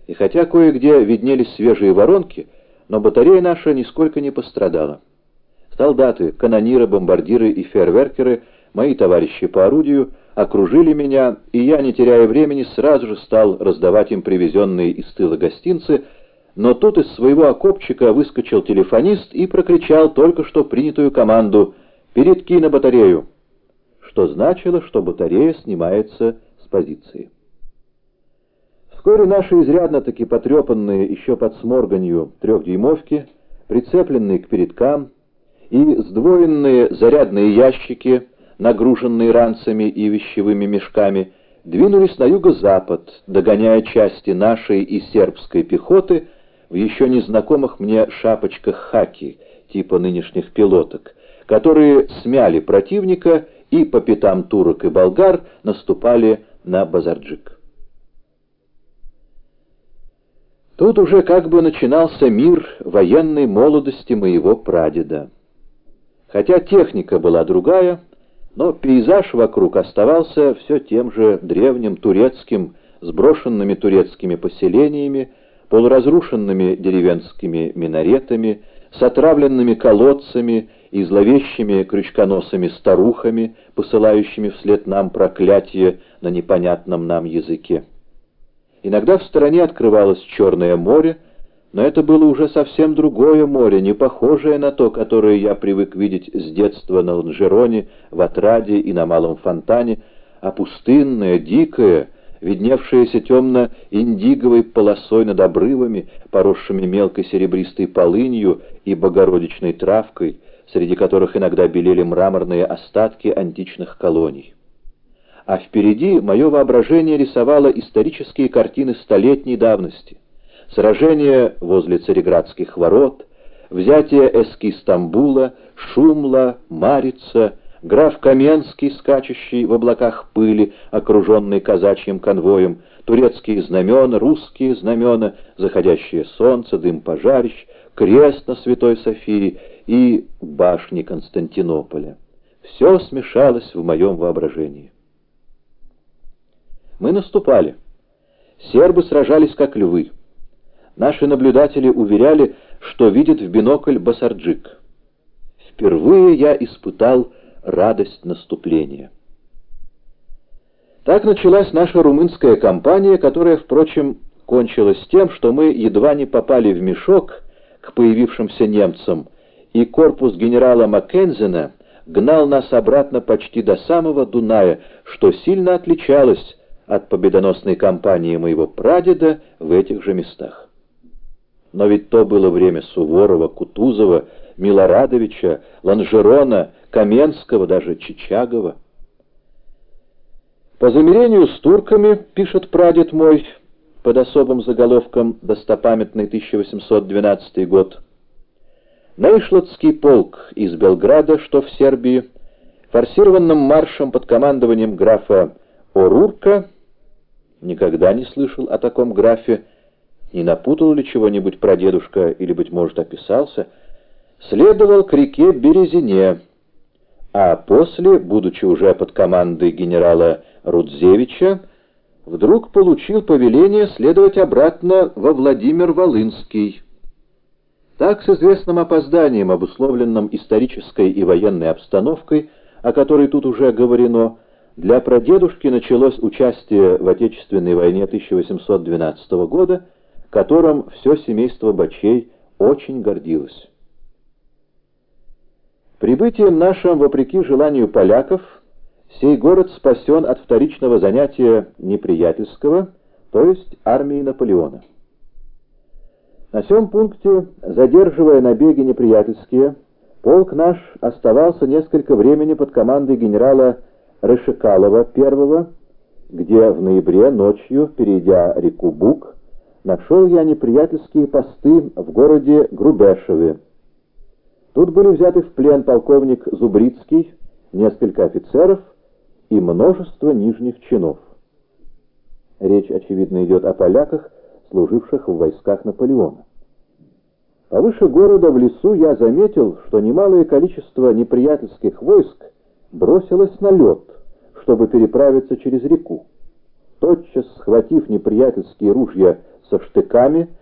И хотя кое-где виднелись свежие воронки, но батарея наша нисколько не пострадала. Солдаты, канониры, бомбардиры и фейерверкеры, мои товарищи по орудию, окружили меня, и я, не теряя времени, сразу же стал раздавать им привезенные из тыла гостинцы, но тут из своего окопчика выскочил телефонист и прокричал только что принятую команду «Передки на батарею», что значило, что батарея снимается с позиции. Вскоре наши изрядно-таки потрепанные еще под сморганью трехдюймовки, прицепленные к передкам, и сдвоенные зарядные ящики, нагруженные ранцами и вещевыми мешками, двинулись на юго-запад, догоняя части нашей и сербской пехоты в еще незнакомых мне шапочках хаки, типа нынешних пилоток, которые смяли противника и по пятам турок и болгар наступали на Базарджик. Тут уже как бы начинался мир военной молодости моего прадеда. Хотя техника была другая, но пейзаж вокруг оставался все тем же древним турецким, с брошенными турецкими поселениями, полуразрушенными деревенскими минаретами, с отравленными колодцами и зловещими крючконосыми старухами, посылающими вслед нам проклятие на непонятном нам языке. Иногда в стороне открывалось Черное море, но это было уже совсем другое море, не похожее на то, которое я привык видеть с детства на Ланжероне, в Отраде и на Малом Фонтане, а пустынное, дикое, видневшееся темно-индиговой полосой над обрывами, поросшими мелкой серебристой полынью и богородичной травкой, среди которых иногда белели мраморные остатки античных колоний. А впереди мое воображение рисовало исторические картины столетней давности. Сражение возле Цареградских ворот, взятие Эски-Стамбула, Шумла, Марица, граф Каменский, скачущий в облаках пыли, окруженный казачьим конвоем, турецкие знамена, русские знамена, заходящее солнце, дым пожарищ, крест на Святой Софии и башни Константинополя. Все смешалось в моем воображении. Мы наступали. Сербы сражались как львы. Наши наблюдатели уверяли, что видят в бинокль Басарджик. Впервые я испытал радость наступления. Так началась наша румынская кампания, которая, впрочем, кончилась тем, что мы едва не попали в мешок к появившимся немцам, и корпус генерала Маккензена гнал нас обратно почти до самого Дуная, что сильно отличалось от победоносной кампании моего прадеда в этих же местах. Но ведь то было время Суворова, Кутузова, Милорадовича, Ланжерона, Каменского, даже Чичагова. По замирению с турками, пишет прадед мой, под особым заголовком «Достопамятный 1812 год», Нейшлотский полк из Белграда, что в Сербии, форсированным маршем под командованием графа Орурка, никогда не слышал о таком графе, не напутал ли чего-нибудь прадедушка или, быть может, описался, следовал к реке Березине, а после, будучи уже под командой генерала Рудзевича, вдруг получил повеление следовать обратно во Владимир-Волынский. Так, с известным опозданием, обусловленным исторической и военной обстановкой, о которой тут уже говорено, для прадедушки началось участие в Отечественной войне 1812 года, которым все семейство Бачей очень гордилось. Прибытием нашим, вопреки желанию поляков, сей город спасен от вторичного занятия неприятельского, то есть армии Наполеона. На сём пункте, задерживая набеги неприятельские, полк наш оставался несколько времени под командой генерала Решекалова I, где в ноябре ночью, перейдя реку Буг, нашел я неприятельские посты в городе Грубешеве. Тут были взяты в плен полковник Зубрицкий, несколько офицеров и множество нижних чинов. Речь, очевидно, идет о поляках, служивших в войсках Наполеона. Повыше города в лесу я заметил, что немалое количество неприятельских войск бросилось на лед, чтобы переправиться через реку. Тотчас, схватив неприятельские ружья со штыками,